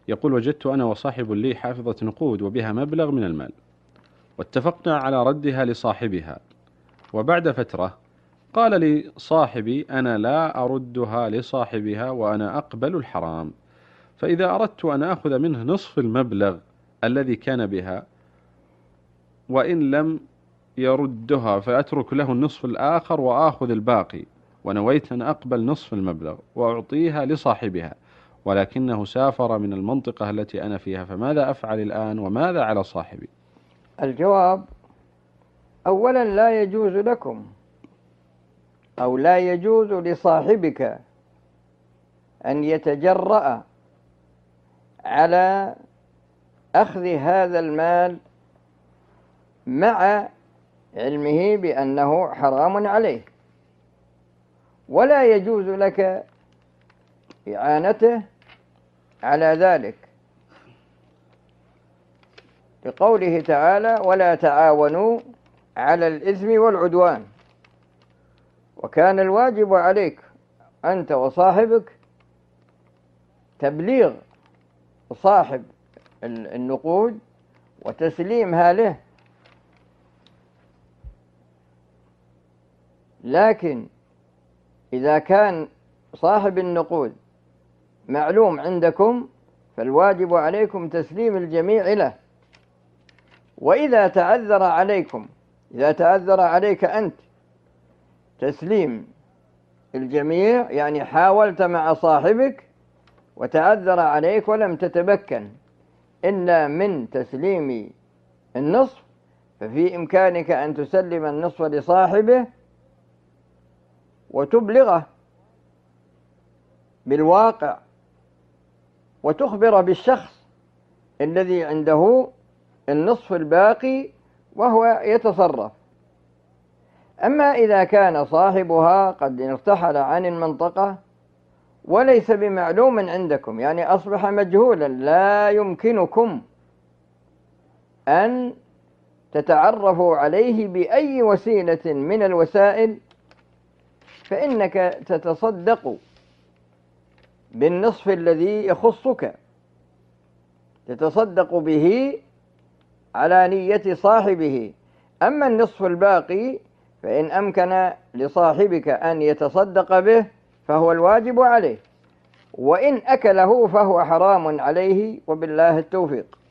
يقول: وجدت أنا وصاحب لي حافظة نقود وبها مبلغ من المال، واتفقنا على ردها لصاحبها، وبعد فترة قال لي صاحبي: أنا لا أردها لصاحبها وأنا أقبل الحرام، فإذا أردت أن أخذ منه نصف المبلغ الذي كان بها، وإن لم يردها فأترك له النصف الآخر وآخذ الباقي، ونويت أن أقبل نصف المبلغ وأعطيها لصاحبها، ولكنه سافر من المنطقة التي أنا فيها، فماذا أفعل الآن وماذا على صاحبي؟ الجواب: أولا لا يجوز لكم أو لا يجوز لصاحبك أن يتجرأ على أخذ هذا المال مع علمه بأنه حرام عليه، ولا يجوز لك إعانته على ذلك، لقوله تعالى: ولا تعاونوا على الإثم والعدوان. وكان الواجب عليك أنت وصاحبك تبليغ صاحب النقود وتسليمها له، لكن إذا كان صاحب النقود معلوم عندكم فالواجب عليكم تسليم الجميع له. وإذا تعذر عليكم، إذا تعذر عليك أنت تسليم الجميع، يعني حاولت مع صاحبك وتعذر عليك ولم تتمكن إلا من تسليم النصف، ففي إمكانك أن تسلم النصف لصاحبه وتبلغه بالواقع وتخبر بالشخص الذي عنده النصف الباقي وهو يتصرف. أما إذا كان صاحبها قد ارتحل عن المنطقة وليس بمعلوم عندكم، يعني أصبح مجهولا لا يمكنكم أن تتعرفوا عليه بأي وسيلة من الوسائل، فإنك تتصدق بالنصف الذي يخصك، تتصدق به على نية صاحبه. أما النصف الباقي فإن أمكن لصاحبك أن يتصدق به فهو الواجب عليه، وإن أكله فهو حرام عليه، وبالله التوفيق.